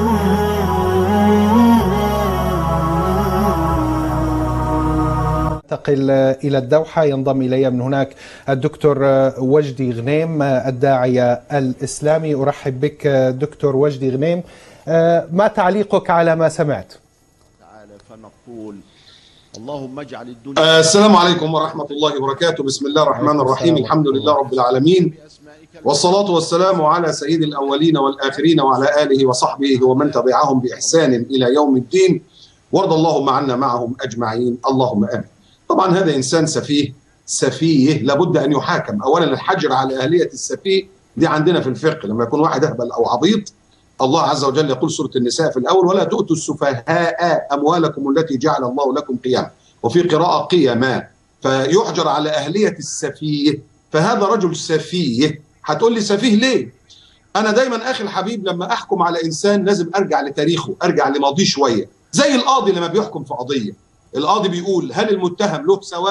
انتقل إلى الدوحة. ينضم إلي من هناك الدكتور وجدي غنيم الداعية الإسلامي. أرحب بك دكتور وجدي غنيم، ما تعليقك على ما سمعت؟ تعالى فنقول اللهم اجعل الدنيا. السلام عليكم ورحمة الله وبركاته. بسم الله الرحمن الرحيم. الحمد لله رب العالمين، والصلاة والسلام على سيد الأولين والآخرين وعلى آله وصحبه ومن تبعهم بإحسان إلى يوم الدين، وارض اللهم عنا معهم أجمعين، اللهم آمين. طبعا هذا إنسان سفيه لابد أن يحاكم. أولا الحجر على أهلية السفيه دي عندنا في الفقه، لما يكون واحد أهبل أو عبيط الله عز وجل يقول سورة النساء في الأول: ولا تؤتوا السفهاء أموالكم التي جعل الله لكم قياما، وفي قراءة قيما، فيحجر على أهلية السفيه. فهذا رجل سفيه. هتقول لي سفيه ليه؟ أنا دايما أخي الحبيب لما أحكم على إنسان لازم أرجع لتاريخه، أرجع لماضيه شوية. زي القاضي لما بيحكم في قضية، القاضي بيقول هل المتهم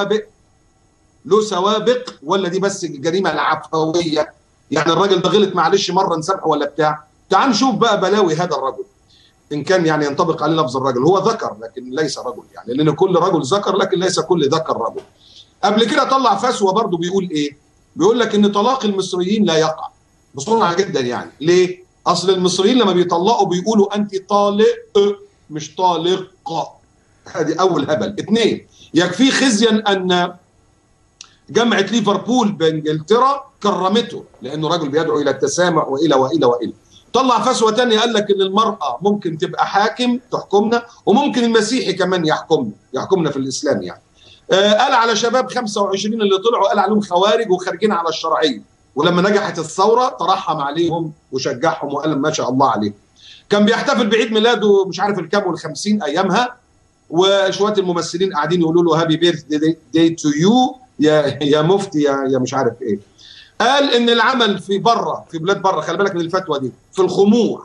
له سوابق ولا دي بس جريمة العفوية؟ يعني الراجل ده غلط معلش مرة نسامحه ولا بتاع. تعال نشوف بقى بلاوي هذا الرجل، إن كان يعني ينطبق عليه لفظ الرجل. هو ذكر لكن ليس رجل، يعني لأن كل رجل ذكر لكن ليس كل ذكر رجل. قبل كده طلع فتوى برضه بيقول إيه؟ بيقول لك إن طلاق المصريين لا يقع بسرعة جدا. يعني ليه؟ أصل المصريين لما بيطلقوا بيقولوا أنت طالق مش طالقة. هذه أول هبل. اثنين، يكفي خزيا أن جامعة ليفربول بإنجلترا كرمته لأنه رجل بيدعو إلى التسامح وإلى وإلى وإلى. طلع فتوى ثانية قال لك إن المرأة ممكن تبقى حاكم تحكمنا، وممكن المسيحي كمان يحكمنا في الإسلام. يعني قال على شباب 25 اللي طلعوا قال عليهم خوارج وخارجين على الشرعية، ولما نجحت الثورة ترحم عليهم وشجعهم وقال ما شاء الله عليهم. كان بيحتفل بعيد ميلاده مش عارف الكام وال50 أيامها، وشوية الممثلين قاعدين يقولوا له هابي بيرث داي تو يو يا مفتي يا مش عارف ايه. قال ان العمل في بلاد بره، خلي بالك من الفتوى دي، في الخمور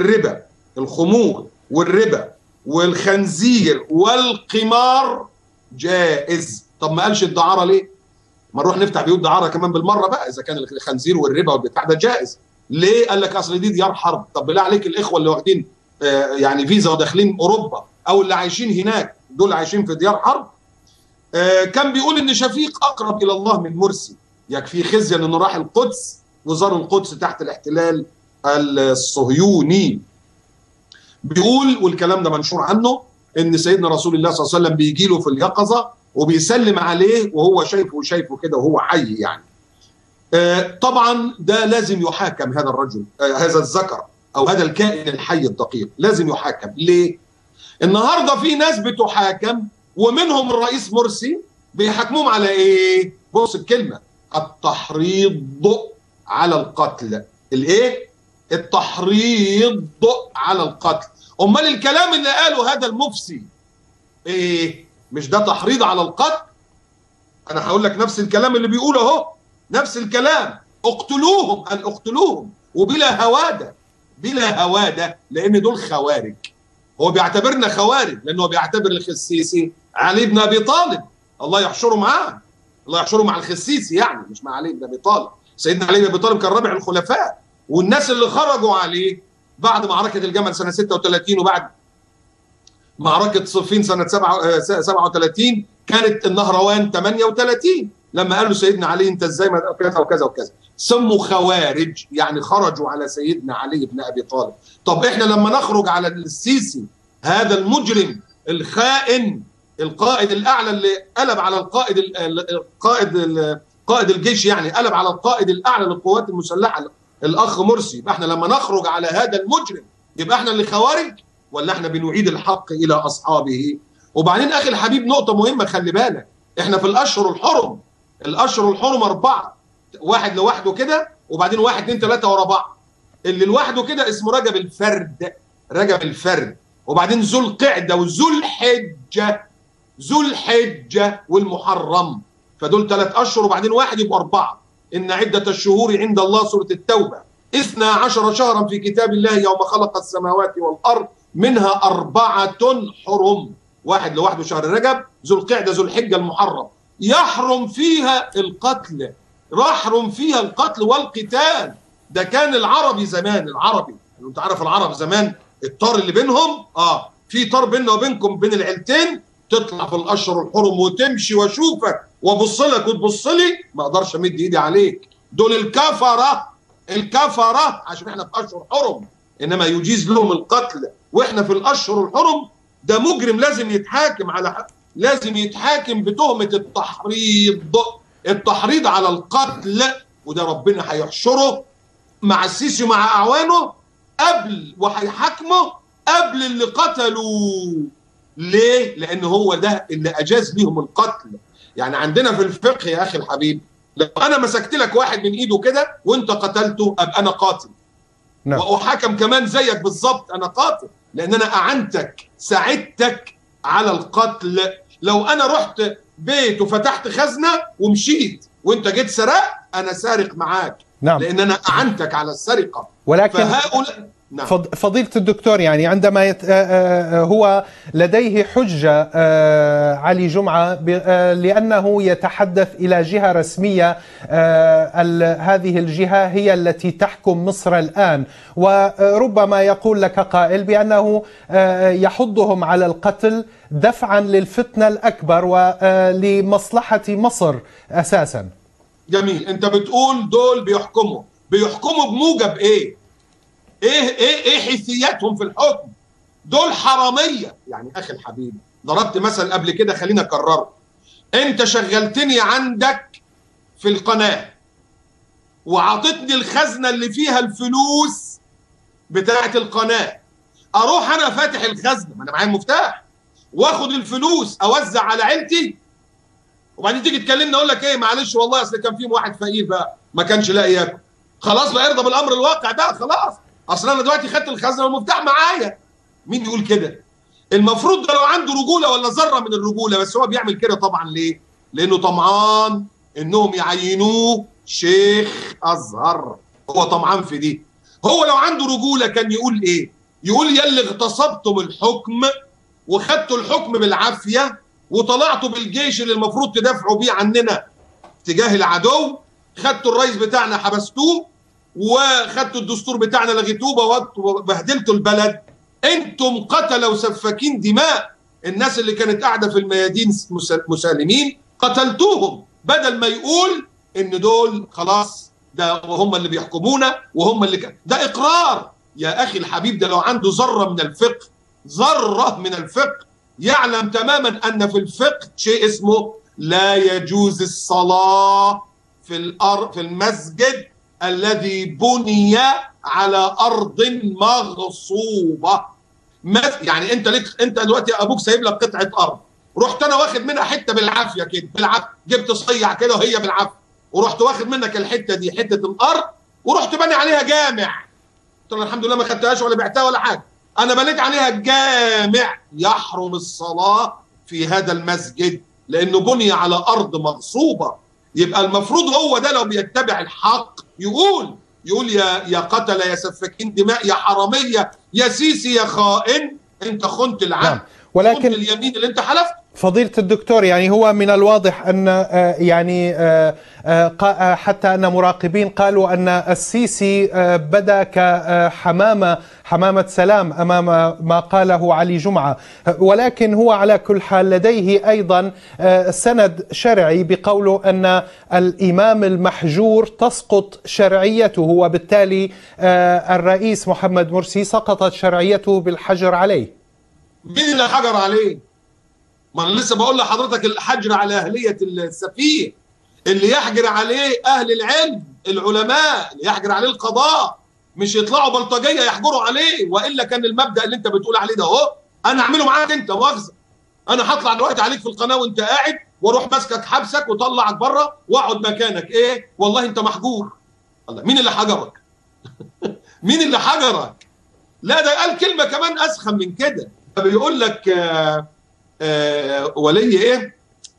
والربا والخنزير والقمار جائز. طب ما قالش الدعاره ليه؟ ما نروح نفتح بيوت دعاره كمان بالمره بقى اذا كان الخنزير والربا والبتاع ده جائز. ليه؟ قال لك اصل دي ديار حرب. طب بالله عليك الاخوه اللي واخدين يعني فيزا وداخلين اوروبا او اللي عايشين هناك دول عايشين في ديار حرب. كان بيقول ان شفيق اقرب الى الله من مرسي. يكفي خزيا انه راح القدس وزار القدس تحت الاحتلال الصهيوني. بيقول والكلام ده منشور عنه ان سيدنا رسول الله صلى الله عليه وسلم بيجي له في اليقظه وبيسلم عليه وهو شايفه كده وهو حي. يعني طبعا ده لازم يحاكم هذا الرجل، هذا الذكر او هذا الكائن الحي الدقيق لازم يحاكم. ليه؟ النهارده في ناس بتحاكم ومنهم الرئيس مرسي بيحاكموهم على ايه؟ بص الكلمه: التحريض على القتل. الايه؟ التحريض على القتل. امال الكلام اللي قاله هذا المفسي ايه؟ مش ده تحريض على القتل؟ انا هقول لك نفس الكلام اللي بيقوله اهو، نفس الكلام: اقتلوهم ان اقتلوهم وبلا هواده لان دول خوارج. هو بيعتبرنا خوارج لانه بيعتبر الخسيسي علي بن ابي طالب، الله يحشره معاه، الله يحشره مع الخسيسي، يعني مش مع علي بن ابي طالب. سيدنا علي بن ابي طالب كان رابع الخلفاء، والناس اللي خرجوا عليه بعد معركه الجمل سنه 36 وبعد معركه صفين سنه 37 كانت النهروان 38 لما قالوا سيدنا علي انت ازاي كذا وكذا وكذا، سموا خوارج يعني خرجوا على سيدنا علي بن ابي طالب. طب احنا لما نخرج على السيسي هذا المجرم الخائن القائد الاعلى اللي قلب على قائد الجيش، يعني قلب على القائد الاعلى للقوات المسلحه الاخ مرسي، يبقى احنا لما نخرج على هذا المجرم يبقى احنا اللي خوارج ولا احنا بنعيد الحق الى اصحابه؟ وبعدين اخي الحبيب نقطه مهمه خلي بالك، احنا في الاشهر الحرم 4، واحد لوحده كده وبعدين 1 2 3 ورا بعض. اللي لوحده كده اسمه رجب الفرد، وبعدين ذو القعده ذو الحجه والمحرم، فدول 3 اشهر وبعدين واحد يبقوا 4. ان عده الشهور عند الله سوره التوبه 12 شهرا في كتاب الله يوم خلق السماوات والارض منها 4 حرم. واحد لوحده شهر رجب، ذو القعده ذو الحجه المحرم، يحرم فيها القتل والقتال. ده كان العربي زمان، انت عارف العرب زمان الطار اللي بينهم في طار بيننا وبينكم بين العيلتين، تطلع في الاشهر الحرم وتمشي واشوفك وابص لك وتبص لي، ما اقدرش امد ايدي عليك. دول الكفره عشان احنا في اشهر حرم، انما يجيز لهم القتل واحنا في الاشهر الحرم. ده مجرم لازم يتحاكم لازم يتحاكم بتهمه التحريض على القتل، وده ربنا هيحشره مع السيسي ومع اعوانه وهيحاكمه قبل اللي قتلوا. ليه؟ لان هو ده اللي اجاز ليهم القتل. يعني عندنا في الفقه يا اخي الحبيب، لو انا مسكت لك واحد من ايده كده وانت قتلته ابقى انا قاتل. نعم. واحاكم كمان زيك بالظبط، انا قاتل لان انا اعنتك ساعدتك على القتل. لو انا رحت بيت وفتحت خزنه ومشيت وانت جيت سرقت، انا سارق معاك. نعم. لان انا اعنتك على السرقه. ولكن فهؤلاء نعم. فضيلة الدكتور، يعني عندما هو لديه حجة علي جمعة لأنه يتحدث إلى جهة رسمية، هذه الجهة هي التي تحكم مصر الآن، وربما يقول لك قائل بأنه يحضهم على القتل دفعا للفتنة الأكبر ولمصلحة مصر أساسا. جميل. أنت بتقول دول بيحكموا بموجب إيه؟ ايه حيثياتهم في الحكم؟ دول حراميه. يعني اخي الحبيب، ضربت مثل قبل كده خلينا اكرره. انت شغلتني عندك في القناه وعطتني الخزنه اللي فيها الفلوس بتاعه القناه، اروح انا فاتح الخزنه، ما انا معايا المفتاح، واخد الفلوس اوزع على عيلتي، وبعدين تيجي تكلمني اقول لك ايه معلش والله اصل كان في واحد فقير بقى ما كانش لاقي ياكل. خلاص بقى ارضى بالامر الواقع بقى، خلاص اصل انا دلوقتي خدت الخزنه والمفتاح معايا. مين يقول كده؟ المفروض ده لو عنده رجوله ولا ذره من الرجوله، بس هو بيعمل كده طبعا ليه؟ لانه طمعان انهم يعينوه شيخ ازهر، هو طمعان في دي. هو لو عنده رجوله كان يقول ايه؟ يقول يا اللي اغتصبتم الحكم وخدتوا الحكم بالعافيه وطلعتوا بالجيش اللي المفروض تدافعوا بيه عننا تجاه العدو، خدتوا الرئيس بتاعنا حبستوه وخدتوا الدستور بتاعنا لغيتوه وبهدلتوا البلد. انتم قتلة وسفاكين دماء. الناس اللي كانت قاعده في الميادين مسالمين قتلتوهم، بدل ما يقول ان دول خلاص ده هم اللي بيحكمونا وهم اللي ده اقرار. يا اخي الحبيب، ده لو عنده ذره من الفقه يعلم تماما ان في الفقه شيء اسمه لا يجوز الصلاه في المسجد الذي بني على ارض مغصوبه. يعني انت دلوقتي ابوك سايب لك قطعه ارض، رحت انا واخد منها حته بالعافيه كده، جبت صيع كده وهي بالعافيه، ورحت واخد منك الحته دي حته الارض ورحت بني عليها جامع. قلت له الحمد لله ما خدتهاش ولا بعتها ولا حاجه، انا بنيت عليها جامع. يحرم الصلاه في هذا المسجد لانه بني على ارض مغصوبه. يبقى المفروض هو ده لو بيتبع الحق يقول يا قتله يا سفاكين دماء يا حراميه يا سيسي يا خائن، انت خنت العهد، ولكن خنت اليمين اللي انت حلفت. فضيلة الدكتور، يعني هو من الواضح أن يعني حتى أن مراقبين قالوا أن السيسي بدا كحمامة سلام أمام ما قاله علي جمعة، ولكن هو على كل حال لديه أيضا سند شرعي بقوله أن الإمام المحجور تسقط شرعيته، وبالتالي الرئيس محمد مرسي سقطت شرعيته بالحجر عليه. مين اللي حجر عليه؟ ما انا لسه بقول لحضرتك الحجر على اهليه السفيه، اللي يحجر عليه اهل العلم العلماء، اللي يحجر عليه القضاء، مش يطلعوا بلطجيه يحجروا عليه. والا كان المبدا اللي انت بتقول عليه ده اهو انا اعمله معاك انت مؤاخذه. انا هطلع دلوقتي عليك في القناه وانت قاعد واروح ماسكك حبسك وطلعك بره واقعد مكانك. ايه والله انت محجور. الله، مين اللي حجرك؟ مين اللي حجرك؟ لا ده قال كلمه كمان اسخن من كده، بيقول لك ولي ايه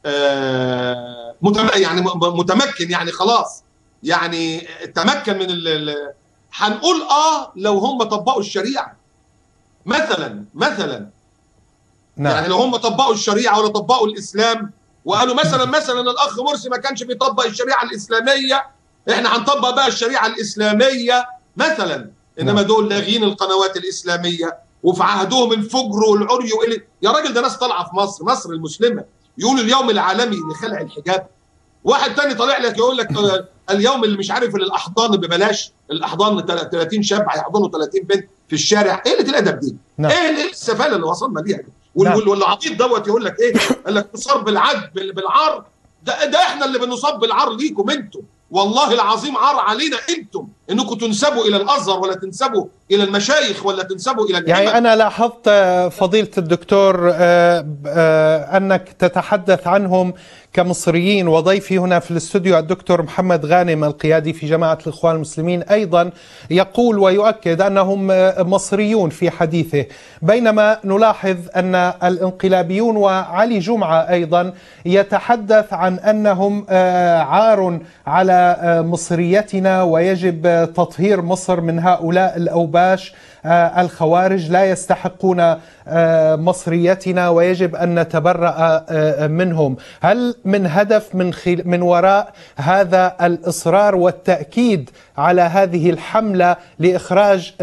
يعني متمكن، يعني خلاص يعني تمكن من هنقول لو هم طبقوا الشريعه مثلا نعم. يعني لو هم طبقوا الشريعه ولا طبقوا الاسلام وقالوا مثلا الاخ مرسي ما كانش بيطبق الشريعه الاسلاميه، احنا هنطبق بقى الشريعه الاسلاميه مثلا. انما دول لاغين القنوات الاسلاميه وفي عهدهم الفجر والعري يا راجل ده ناس طالعه في مصر المسلمه يقولوا اليوم العالمي لخلع الحجاب. واحد تاني طالع لك يقول لك اليوم اللي مش عارف الاحضان ببلاش، الاحضان 30 شاب هيحضنوا 30 بنت في الشارع. ايه اللي الادب دي؟ نعم. ايه السفاله اللي وصلنا ليها دي؟ نعم. والعبيط دوت يقول لك ايه؟ قال لك نصاب بالعد بالعار. ده احنا اللي بنصاب بالعار ليكم انتم، والله العظيم عار علينا انتم انكم تنسبوا الى الازهر ولا تنسبوا الى المشايخ ولا تنسبوا الى يعني انا لاحظت فضيلة الدكتور انك تتحدث عنهم كمصريين، وضيفي هنا في الاستوديو الدكتور محمد غانم القيادي في جماعة الإخوان المسلمين أيضا يقول ويؤكد أنهم مصريون في حديثه، بينما نلاحظ أن الانقلابيون وعلي جمعة أيضا يتحدث عن أنهم عار على مصريتنا ويجب تطهير مصر من هؤلاء الأوباش الخوارج، لا يستحقون مصريتنا ويجب أن نتبرأ منهم. هل من هدف من وراء هذا الإصرار والتأكيد على هذه الحملة لإخراج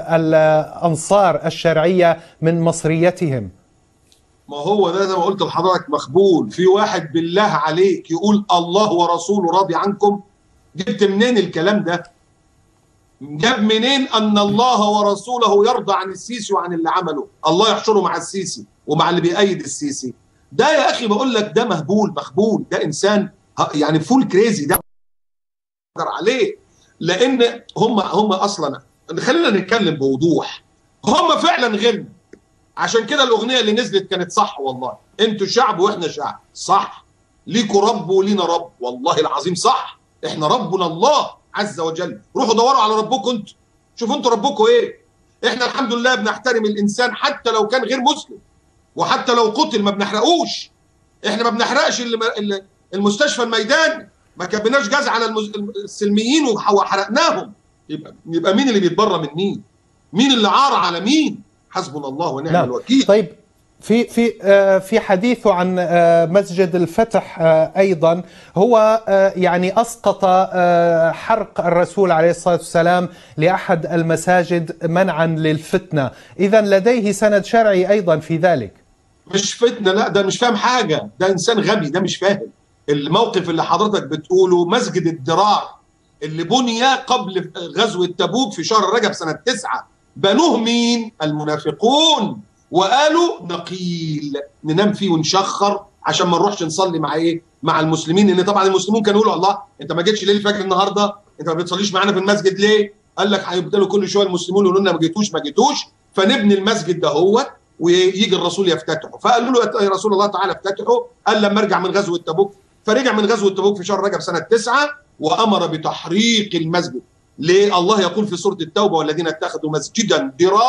الأنصار الشرعية من مصريتهم؟ ما هو ده زي ما قلت لحضرتك مخبول. في واحد بالله عليك يقول الله ورسوله راضي عنكم؟ جبت منين الكلام ده؟ جاب منين ان الله ورسوله يرضى عن السيسي وعن اللي عمله؟ الله يحشره مع السيسي ومع اللي بيأيد السيسي. ده يا اخي بقول لك ده مخبول، ده انسان يعني فول كريزي، ده عليه. لان هم اصلا، خلينا نتكلم بوضوح، هم فعلا غيرنا. عشان كده الاغنيه اللي نزلت كانت صح والله. انتوا شعب واحنا شعب، صح. ليكوا رب ولينا رب، والله العظيم صح. احنا ربنا الله عز وجل. روحوا دوروا على ربكم انتوا، شوفوا انتوا ربكم ايه. احنا الحمد لله بنحترم الانسان حتى لو كان غير مسلم، وحتى لو قتل ما بنحرقوش. احنا ما بنحرقش المستشفى الميداني، ما كبناش جاز على السلميين وحرقناهم. يبقى مين اللي بيتبرى من مين؟ مين اللي عار على مين؟ حسبنا الله ونعم الوكيل. طيب في حديثه عن مسجد الفتح أيضا هو يعني أسقط حرق الرسول عليه الصلاة والسلام لأحد المساجد منعا للفتنة، إذا لديه سند شرعي أيضا في ذلك. مش فتنة، لا ده مش فاهم حاجة، ده إنسان غبي، ده مش فاهم الموقف اللي حضرتك بتقوله. مسجد الضرار اللي بني قبل غزوة تبوك في شهر رجب سنة 9، بنوه مين؟ المنافقون. وقالوا نقيل ننام فيه ونشخر عشان ما نروحش نصلي مع ايه؟ مع المسلمين. ان طبعا المسلمون كانوا يقولوا الله انت ما جيتش ليه الفجر النهارده؟ انت ما بتصليش معانا في المسجد ليه؟ قال لك هيبتلوا كل شويه المسلمون يقولوا لنا ما جيتوش، فنبني المسجد ده هو ويجي الرسول يفتتحه. فقالوا له يا رسول الله تعالى افتتحه. قال لما ارجع من غزوه تبوك. فرجع من غزوه تبوك في شهر رجب سنه 9 وامر بتحريق المسجد. ليه؟ الله يقول في سوره التوبه والذين اتخذوا مسجدا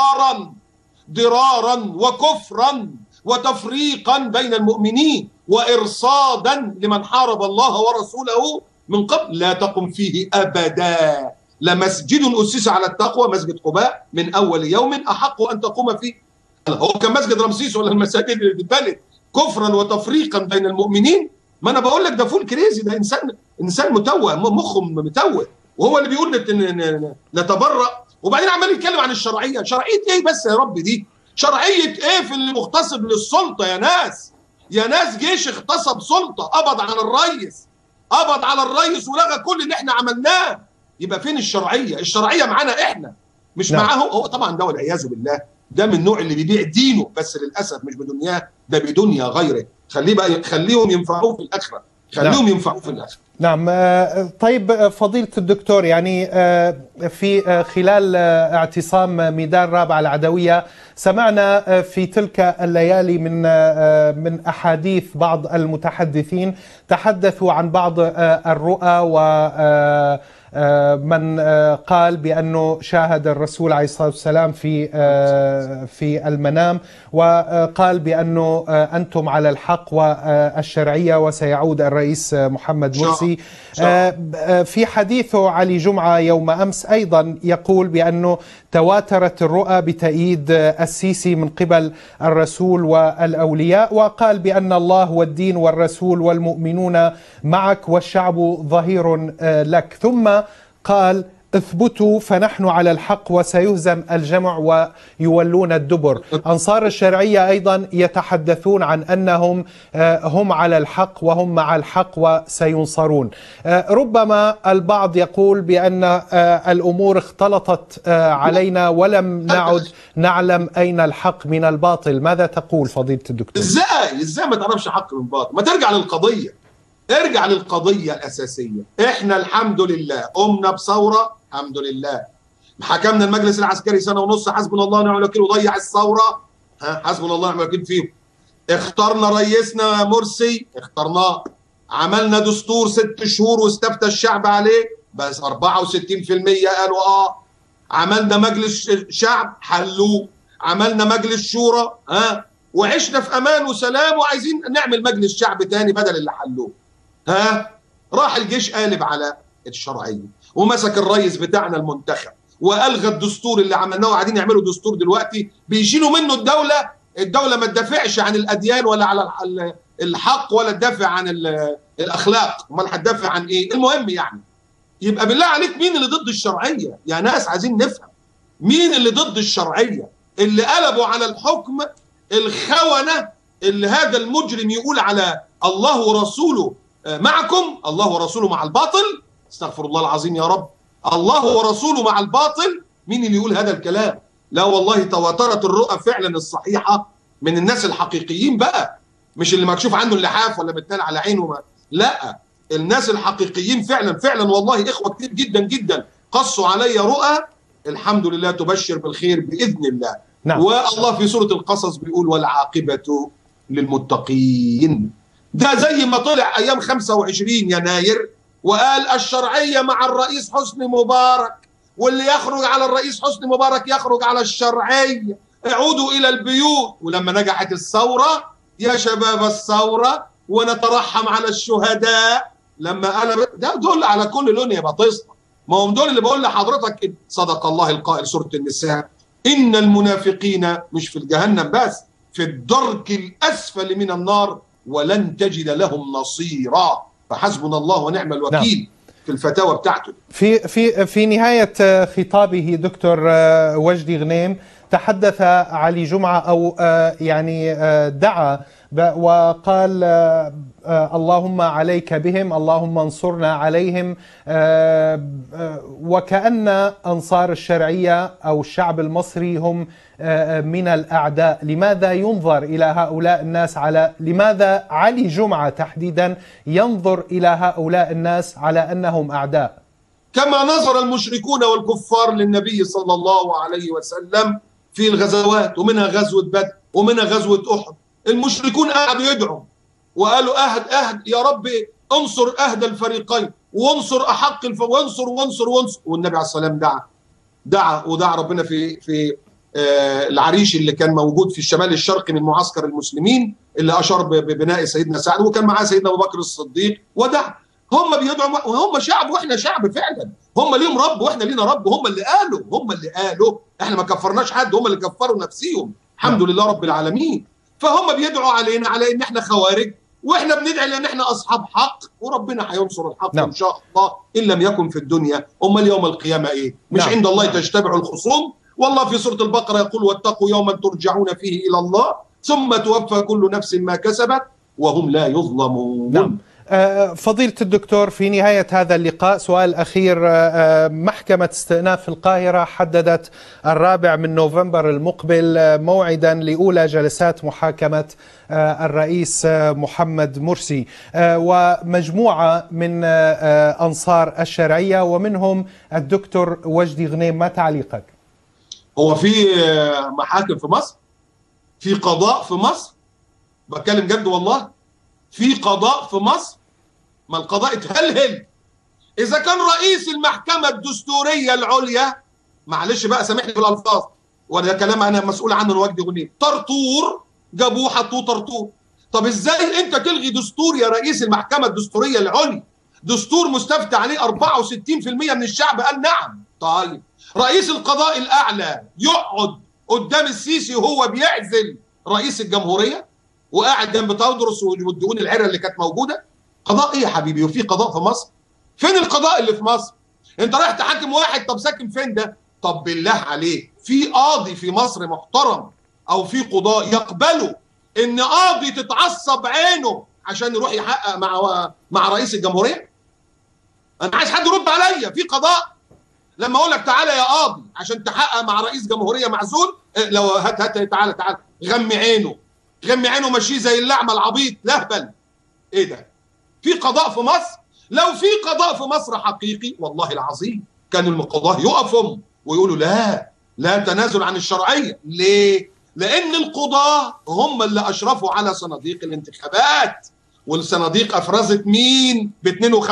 ضرارا وكفرا وتفريقا بين المؤمنين وإرصادا لمن حارب الله ورسوله من قبل لا تقم فيه أبدا لمسجد أسس على التقوى مسجد قباء من أول يوم أحق أن تقوم فيه. هو كان مسجد رمسيس ولا المساجد اللي اتبنت كفرا وتفريقا بين المؤمنين؟ ما أنا بقول لك ده فول كريزي، ده إنسان متوه، مخه متوه، وهو اللي بيقول نتبرأ. وبعدين عمال يتكلم عن الشرعيه. شرعيه ايه بس يا رب دي؟ شرعيه ايه في اللي مغتصب للسلطه يا ناس؟ يا ناس جيش اغتصب سلطه، قبض على الرئيس ولغى كل اللي احنا عملناه. يبقى فين الشرعيه؟ الشرعيه معانا احنا مش معاه هو. طبعا ده والعياذ بالله ده من النوع اللي بيبيع دينه، بس للاسف مش بدنياه، ده بدنيا غيره. خليهم ينفعوه في الاخره، ينفعوه في الاخره. نعم. طيب فضيلة الدكتور، يعني في خلال اعتصام ميدان رابعة العدوية سمعنا في تلك الليالي من أحاديث بعض المتحدثين تحدثوا عن بعض الرؤى ومن قال بأنه شاهد الرسول عليه الصلاة والسلام في المنام، وقال بأنه أنتم على الحق والشرعية وسيعود الرئيس محمد مرسي. في حديثه علي جمعة يوم أمس أيضا يقول بأنه تواترت الرؤى بتأييد السيسي من قبل الرسول والأولياء، وقال بأن الله والدين والرسول والمؤمنون معك والشعب ظهير لك. ثم قال اثبتوا فنحن على الحق وسيهزم الجمع ويولون الدبر. أنصار الشرعية أيضا يتحدثون عن أنهم هم على الحق وهم مع الحق وسينصرون. ربما البعض يقول بأن الأمور اختلطت علينا ولم نعد نعلم أين الحق من الباطل. ماذا تقول فضيلة الدكتور؟ إزاي ما تعرفش حق من باطل؟ ما ترجع للقضية، ارجع للقضية الأساسية. احنا الحمد لله قمنا بثورة، الحمد لله حكمنا المجلس العسكري سنة ونص، حسبنا الله ونعم الوكيل، وضيع الثورة، حسبنا الله ونعم الوكيل فيهم. اخترنا رئيسنا مرسي، اخترناه، عملنا دستور 6 شهور واستفتى الشعب عليه، بس 64% قالوا عملنا مجلس شعب حلوه، عملنا مجلس شورى وعشنا في امان وسلام، وعايزين نعمل مجلس شعب تاني بدل اللي حلوه. راح الجيش قالب على الشرعيه ومسك الرئيس بتاعنا المنتخب والغى الدستور اللي عملناه، وقاعدين يعملوا دستور دلوقتي بيشيلوا منه الدوله ما تدافعش عن الاديان ولا على الحق ولا تدافع عن الاخلاق، امال هتدافع عن ايه؟ المهم يعني يبقى بالله عليك مين اللي ضد الشرعيه؟ يا ناس عايزين نفهم مين اللي ضد الشرعيه. اللي قلبوا على الحكم الخونه، اللي هذا المجرم يقول على الله ورسوله معكم، الله ورسوله مع الباطل، استغفر الله العظيم يا رب، الله ورسوله مع الباطل. مين اللي يقول هذا الكلام؟ لا والله تواترت الرؤى فعلا الصحيحه من الناس الحقيقيين بقى، مش اللي مكشوف عنه اللحاف ولا متنال على عينه، لا، الناس الحقيقيين فعلا والله اخوه كتير جدا جدا قصوا علي رؤى الحمد لله تبشر بالخير باذن الله. نعم. والله في سوره القصص بيقول والعاقبه للمتقين. ده زي ما طلع ايام 25 يناير وقال الشرعيه مع الرئيس حسني مبارك، واللي يخرج على الرئيس حسني مبارك يخرج على الشرعيه، اعودوا الى البيوت. ولما نجحت الثوره يا شباب الثوره ونترحم على الشهداء، لما انا ده دول على كل لون يبقى تصنع. ما هم دول اللي بقول لحضرتك صدق الله القائل سوره النساء ان المنافقين مش في الجهنم بس، في الدرك الاسفل من النار ولن تجد لهم نصيرا، فحسبنا الله ونعم الوكيل. نعم. في الفتاوى بتاعته في نهاية خطابه دكتور وجدي غنيم تحدث علي جمعة أو يعني دعا وقال اللهم عليك بهم، اللهم انصرنا عليهم، وكأن أنصار الشرعية أو الشعب المصري هم من الأعداء. لماذا ينظر إلى هؤلاء الناس لماذا علي جمعة تحديدا ينظر إلى هؤلاء الناس على أنهم أعداء؟ كما نظر المشركون والكفار للنبي صلى الله عليه وسلم في الغزوات، ومنها غزوة بدر ومنها غزوة أحد. المشركون قعدوا يدعوا وقالوا أهد يا رب انصر أهد الفريقين وانصر أحق وانصر والنبي عليه الصلاة والسلام ودعا ربنا في العريش اللي كان موجود في الشمال الشرقي من معسكر المسلمين، اللي أشار ببناء سيدنا سعد، وكان معاه سيدنا أبو بكر الصديق ودعا. هم بيدعوا وهم شعب واحنا شعب فعلا، هم ليهم رب واحنا لينا رب، هم اللي قالوا احنا ما كفرناش حد، هم اللي كفروا نفسهم الحمد لله رب العالمين. فهم بيدعوا علينا على ان احنا خوارج، واحنا بندعي لان احنا اصحاب حق، وربنا هينصر الحق ان شاء الله ان لم يكن في الدنيا امال يوم القيامه ايه؟ مش عند الله تجتمع الخصوم. والله في سوره البقره يقول واتقوا يوما ترجعون فيه الى الله ثم توفى كل نفس ما كسبت وهم لا يظلمون. نعم. فضيلة الدكتور في نهاية هذا اللقاء سؤال أخير. محكمة استئناف في القاهرة حددت 4 نوفمبر المقبل موعدا لأولى جلسات محاكمة الرئيس محمد مرسي ومجموعة من أنصار الشرعية ومنهم الدكتور وجدي غنيم. ما تعليقك؟ هو في محاكم في مصر؟ في قضاء في مصر؟ بتكلم جد والله، في قضاء في مصر؟ ما القضاء اتهلهل. اذا كان رئيس المحكمه الدستوريه العليا، معلش بقى سامحني في الالفاظ وده كلام انا مسؤول عنه وجدي غنيم، طرطور جابوه حطوه طرطور. طب ازاي انت تلغي دستور يا رئيس المحكمه الدستوريه العليا؟ دستور مستفتى عليه 64% من الشعب قال نعم. طيب رئيس القضاء الاعلى يقعد قدام السيسي وهو بيعزل رئيس الجمهوريه وقاعد جنب تودرس والدهون العره اللي كانت موجوده؟ قضاء ايه يا حبيبي؟ وفي قضاء في مصر؟ فين القضاء اللي في مصر؟ انت رايح تحاكم واحد، طب ساكن فين ده؟ طب بالله عليك في قاضي في مصر محترم او في قضاء يقبلوا ان قاضي تتعصب عينه عشان يروح يحقق مع رئيس الجمهوريه؟ انا عايز حد يرد عليا. في قضاء لما اقول لك تعالى يا قاضي عشان تحقق مع رئيس جمهوريه معزول، لو هات تعالى غمي عينه، غمي عينه، ماشي زي اللعمه العبيط لهبل. ايه ده؟ في قضاء في مصر؟ لو في قضاء في مصر حقيقي والله العظيم كان القضاة يقفوا ويقولوا لا تنازل عن الشرعيه. ليه؟ لان القضاة هم اللي اشرفوا على صناديق الانتخابات، والصناديق افرزت مين؟ ب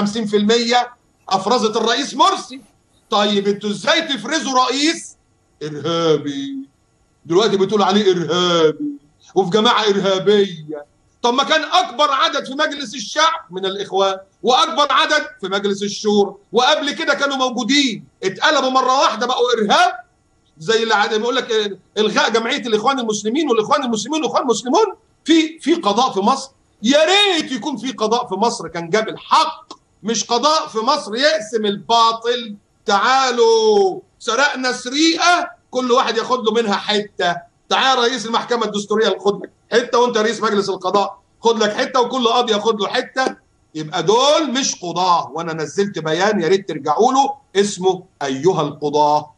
52% افرزت الرئيس مرسي. طيب انتوا ازاي تفرزوا رئيس ارهابي؟ دلوقتي بتقول عليه ارهابي وفي جماعه ارهابيه. طب ما كان اكبر عدد في مجلس الشعب من الاخوان، واكبر عدد في مجلس الشورى، وقبل كده كانوا موجودين، اتقلبوا مره واحده بقوا ارهاب. زي اللي بيقول لك الغاء جمعيه الاخوان المسلمين والاخوان المسلمين والاخوان المسلمون. في قضاء في مصر؟ يا ريت يكون في قضاء في مصر كان جاب الحق، مش قضاء في مصر يقسم الباطل. تعالوا سرقنا سرقه كل واحد ياخد له منها حته. تعال رئيس المحكمه الدستوريه خد لك حته، وانت رئيس مجلس القضاء خد لك حته، وكل قاضي ياخد له حته. يبقى دول مش قضاه. وانا نزلت بيان يا ريت ترجعوا له اسمه ايها القضاه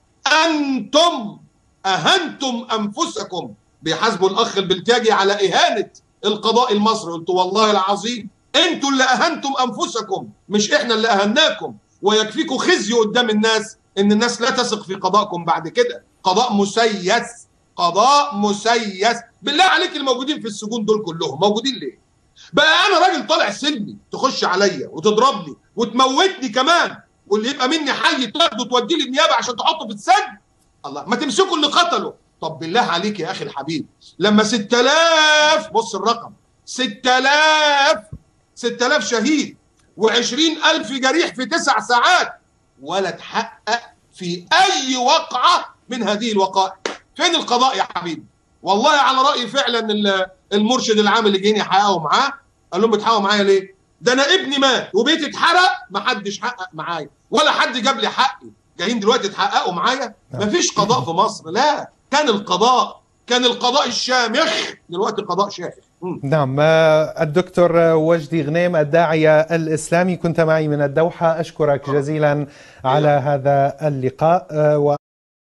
انتم اهنتم انفسكم. بيحاسبوا الاخ البلتاجي على اهانه القضاء المصري. قلت والله العظيم انتوا اللي اهنتم انفسكم، مش احنا اللي اهناكم. ويكفيكم خزي قدام الناس ان الناس لا تثق في قضائكم بعد كده. قضاء مسيس، قضاء مسيس. بالله عليك الموجودين في السجون دول كلهم موجودين ليه؟ بقى انا راجل طالع سلمي تخش عليا وتضربني وتموتني كمان، واللي يبقى مني حي تاخده توديه للنيابه عشان تحطه في السجن؟ الله، ما تمسكوا اللي قتله. طب بالله عليك يا اخي الحبيب، لما 6000، بص الرقم، 6000 شهيد و20,000 جريح في 9 ساعات، ولا تحقق في اي وقعه من هذه الوقائع. فين القضاء يا حبيبي؟ والله على رايي فعلا المرشد العام اللي جايين يحققوا معاه قال لهم بتحققوا معايا ليه؟ ده انا ابني مات وبيتي اتحرق، ما حدش حقق معايا ولا حد جاب لي حقي، جايين دلوقتي تحققوا معايا؟ ما فيش قضاء في مصر. لا، كان القضاء الشامخ، دلوقتي قضاء شاخ. نعم. الدكتور وجدي غنيم الداعية الإسلامي كنت معي من الدوحة، أشكرك جزيلا على هذا اللقاء.